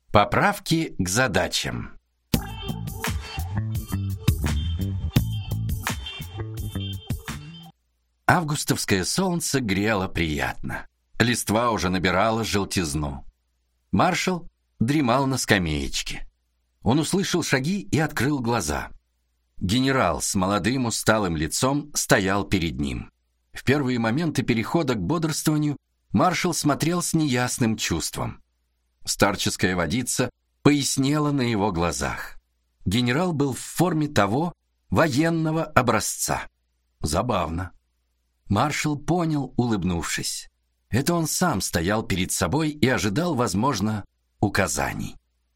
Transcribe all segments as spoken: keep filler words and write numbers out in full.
Поправки к задачам. Августовское солнце грело приятно. Листва уже набирала желтизну. Маршал дремал на скамеечке. Он услышал шаги и открыл глаза. Генерал с молодым усталым лицом стоял перед ним. В первые моменты перехода к бодрствованию маршал смотрел с неясным чувством. Старческая водица пояснела на его глазах. Генерал был в форме того военного образца. Забавно. Маршал понял, улыбнувшись. Это он сам стоял перед собой и ожидал, возможно, указаний.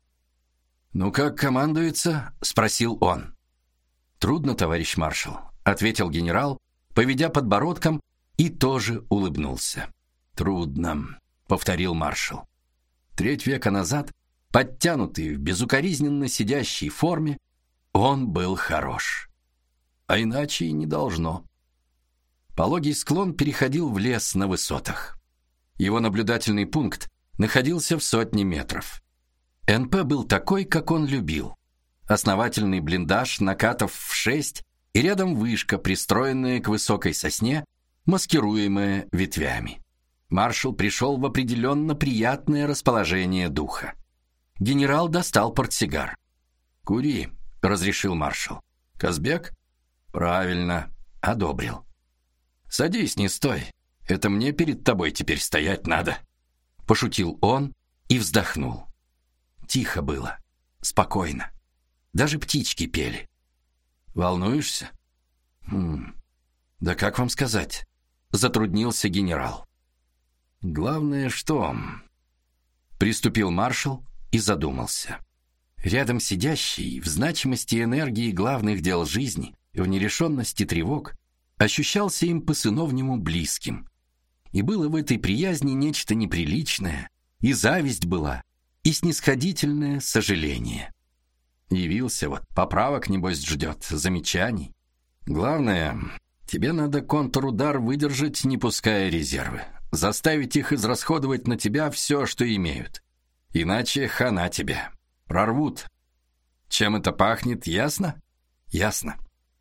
«Ну как командуется?» — спросил он. «Трудно, товарищ маршал», — ответил генерал, поведя подбородком, и тоже улыбнулся. «Трудно», — повторил маршал. Треть века назад, подтянутый в безукоризненно сидящей форме, он был хорош. А иначе и не должно. Пологий склон переходил в лес на высотах. Его наблюдательный пункт находился в сотне метров. эн пэ был такой, как он любил. Основательный блиндаж, накатов в шесть, и рядом вышка, пристроенная к высокой сосне, маскируемая ветвями. Маршал пришел в определенно приятное расположение духа. Генерал достал портсигар. «Кури», — разрешил маршал. «Казбек?» «Правильно», — одобрил. «Садись, не стой. Это мне перед тобой теперь стоять надо», — пошутил он и вздохнул. Тихо было, спокойно. Даже птички пели. «Волнуешься?» «Хм, да как вам сказать?» — затруднился генерал. «Главное, что...» Приступил маршал и задумался. Рядом сидящий, в значимости энергии главных дел жизни, в нерешенности тревог, ощущался им по-сыновнему близким. И было в этой приязни нечто неприличное, и зависть была, и снисходительное сожаление. Явился вот, поправок, небось, ждет, замечаний. Главное, тебе надо контрудар выдержать, не пуская резервы. Заставить их израсходовать на тебя все, что имеют. Иначе хана тебе. Прорвут. Чем это пахнет, ясно? Ясно.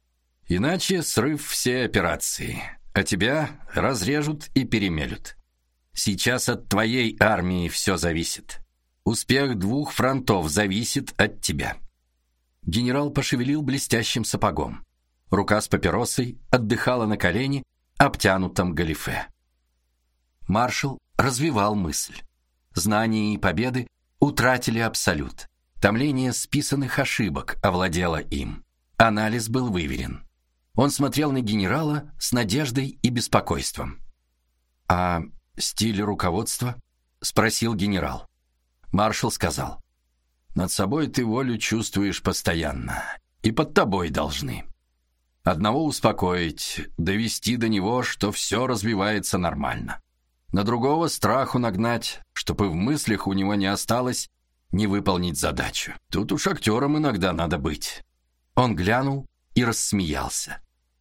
Иначе срыв всей операции, а тебя разрежут и перемелют. Сейчас от твоей армии все зависит. Успех двух фронтов зависит от тебя. Генерал пошевелил блестящим сапогом. Рука с папиросой отдыхала на колене, обтянутом галифе. Маршал развивал мысль. Знания и победы утратили абсолют. Томление списанных ошибок овладело им. Анализ был выверен. Он смотрел на генерала с надеждой и беспокойством. «А стиль руководства?» — спросил генерал. Маршал сказал: «Над собой ты волю чувствуешь постоянно, и под тобой должны. Одного успокоить, довести до него, что все развивается нормально. На другого страху нагнать, чтобы в мыслях у него не осталось не выполнить задачу. Тут уж актером иногда надо быть». Он глянул и рассмеялся.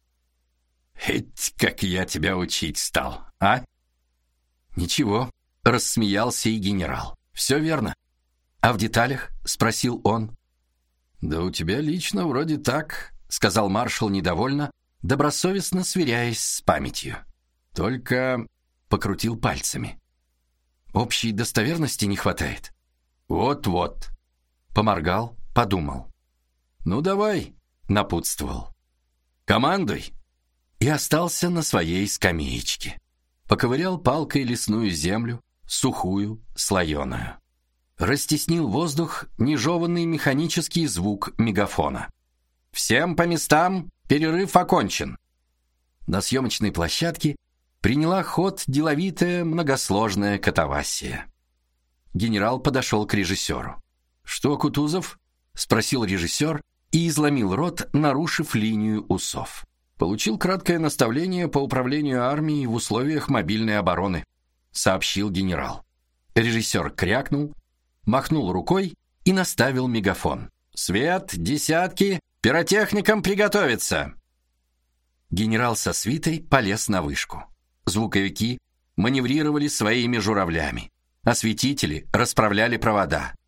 «Эть, как я тебя учить стал, а?» «Ничего», — рассмеялся и генерал. «Все верно. А в деталях?» — спросил он. «Да у тебя лично вроде так», — сказал маршал недовольно, добросовестно сверяясь с памятью. «Только...» — покрутил пальцами. «Общей достоверности не хватает». «Вот-вот». Поморгал, подумал. «Ну давай», — напутствовал. «Командуй». И остался на своей скамеечке. Поковырял палкой лесную землю, сухую, слоеную. Растеснил воздух нежеванный механический звук мегафона. «Всем по местам, перерыв окончен». На съемочной площадке приняла ход деловитая многосложная катавасия. Генерал подошел к режиссеру. «Что, Кутузов?» — спросил режиссер и изломил рот, нарушив линию усов. «Получил краткое наставление по управлению армией в условиях мобильной обороны», — сообщил генерал. Режиссер крякнул, махнул рукой и наставил мегафон. «Свет, десятки, пиротехникам приготовиться!» Генерал со свитой полез на вышку. Звуковики маневрировали своими журавлями. Осветители расправляли провода.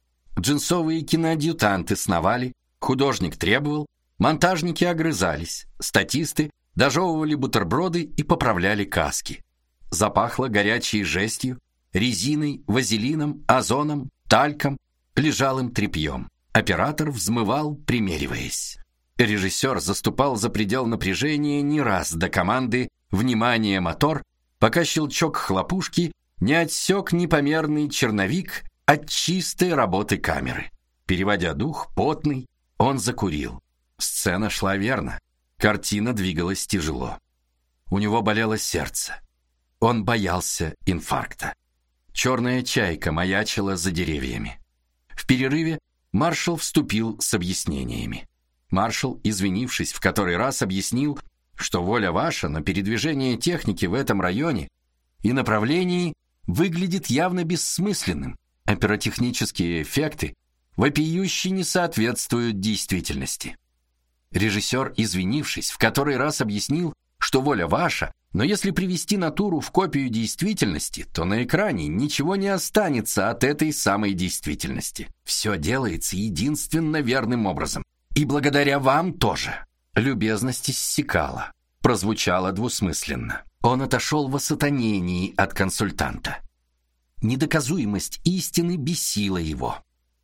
Джинсовые киноадъютанты сновали, художник требовал, монтажники огрызались, статисты дожевывали бутерброды и поправляли каски. Запахло горячей жестью, резиной, вазелином, озоном, тальком, лежалым тряпьем. Оператор взмывал, примериваясь. Режиссер заступал за предел напряжения не раз до команды «Внимание, мотор!», пока щелчок хлопушки не отсек непомерный черновик от чистой работы камеры. Переводя дух, потный, он закурил. Сцена шла верно. Картина двигалась тяжело. У него болело сердце. Он боялся инфаркта. Черная чайка маячила за деревьями. В перерыве маршал вступил с объяснениями. Маршал, извинившись в который раз, объяснил, что воля ваша, но передвижение техники в этом районе и направлении выглядит явно бессмысленным. Оператехнические эффекты вопиюще не соответствуют действительности. Режиссер, извинившись в который раз, объяснил, что воля ваша, но если привести натуру в копию действительности, то на экране ничего не останется от этой самой действительности. Все делается единственно верным образом. И благодаря вам тоже. Любезность иссякала, прозвучало двусмысленно. Он отошел в осатанении от консультанта. Недоказуемость истины бесила его.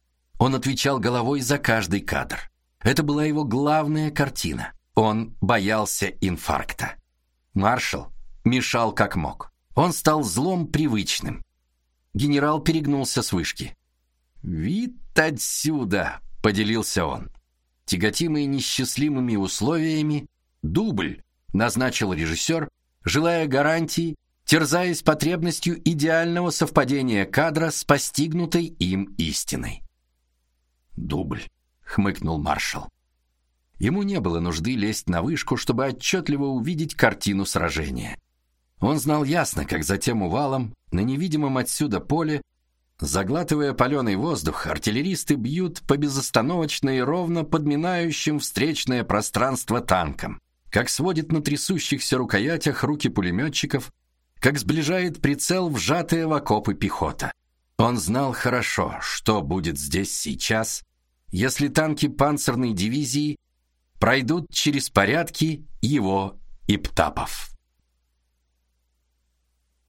Он отвечал головой за каждый кадр. Это была его главная картина. Он боялся инфаркта. Маршал мешал как мог. Он стал злом привычным. Генерал перегнулся с вышки. «Вид отсюда!» — поделился он. Тяготимый несчастливыми условиями, дубль назначил режиссер, желая гарантий, терзаясь потребностью идеального совпадения кадра с постигнутой им истиной. «Дубль», — хмыкнул маршал. Ему не было нужды лезть на вышку, чтобы отчетливо увидеть картину сражения. Он знал ясно, как за тем увалом, на невидимом отсюда поле, заглатывая паленый воздух, артиллеристы бьют по безостановочно и ровно подминающим встречное пространство танкам, как сводит на трясущихся рукоятях руки пулеметчиков, как сближает прицел вжатая в окопы пехота. Он знал хорошо, что будет здесь сейчас, если танки панцирной дивизии пройдут через порядки его и птапов.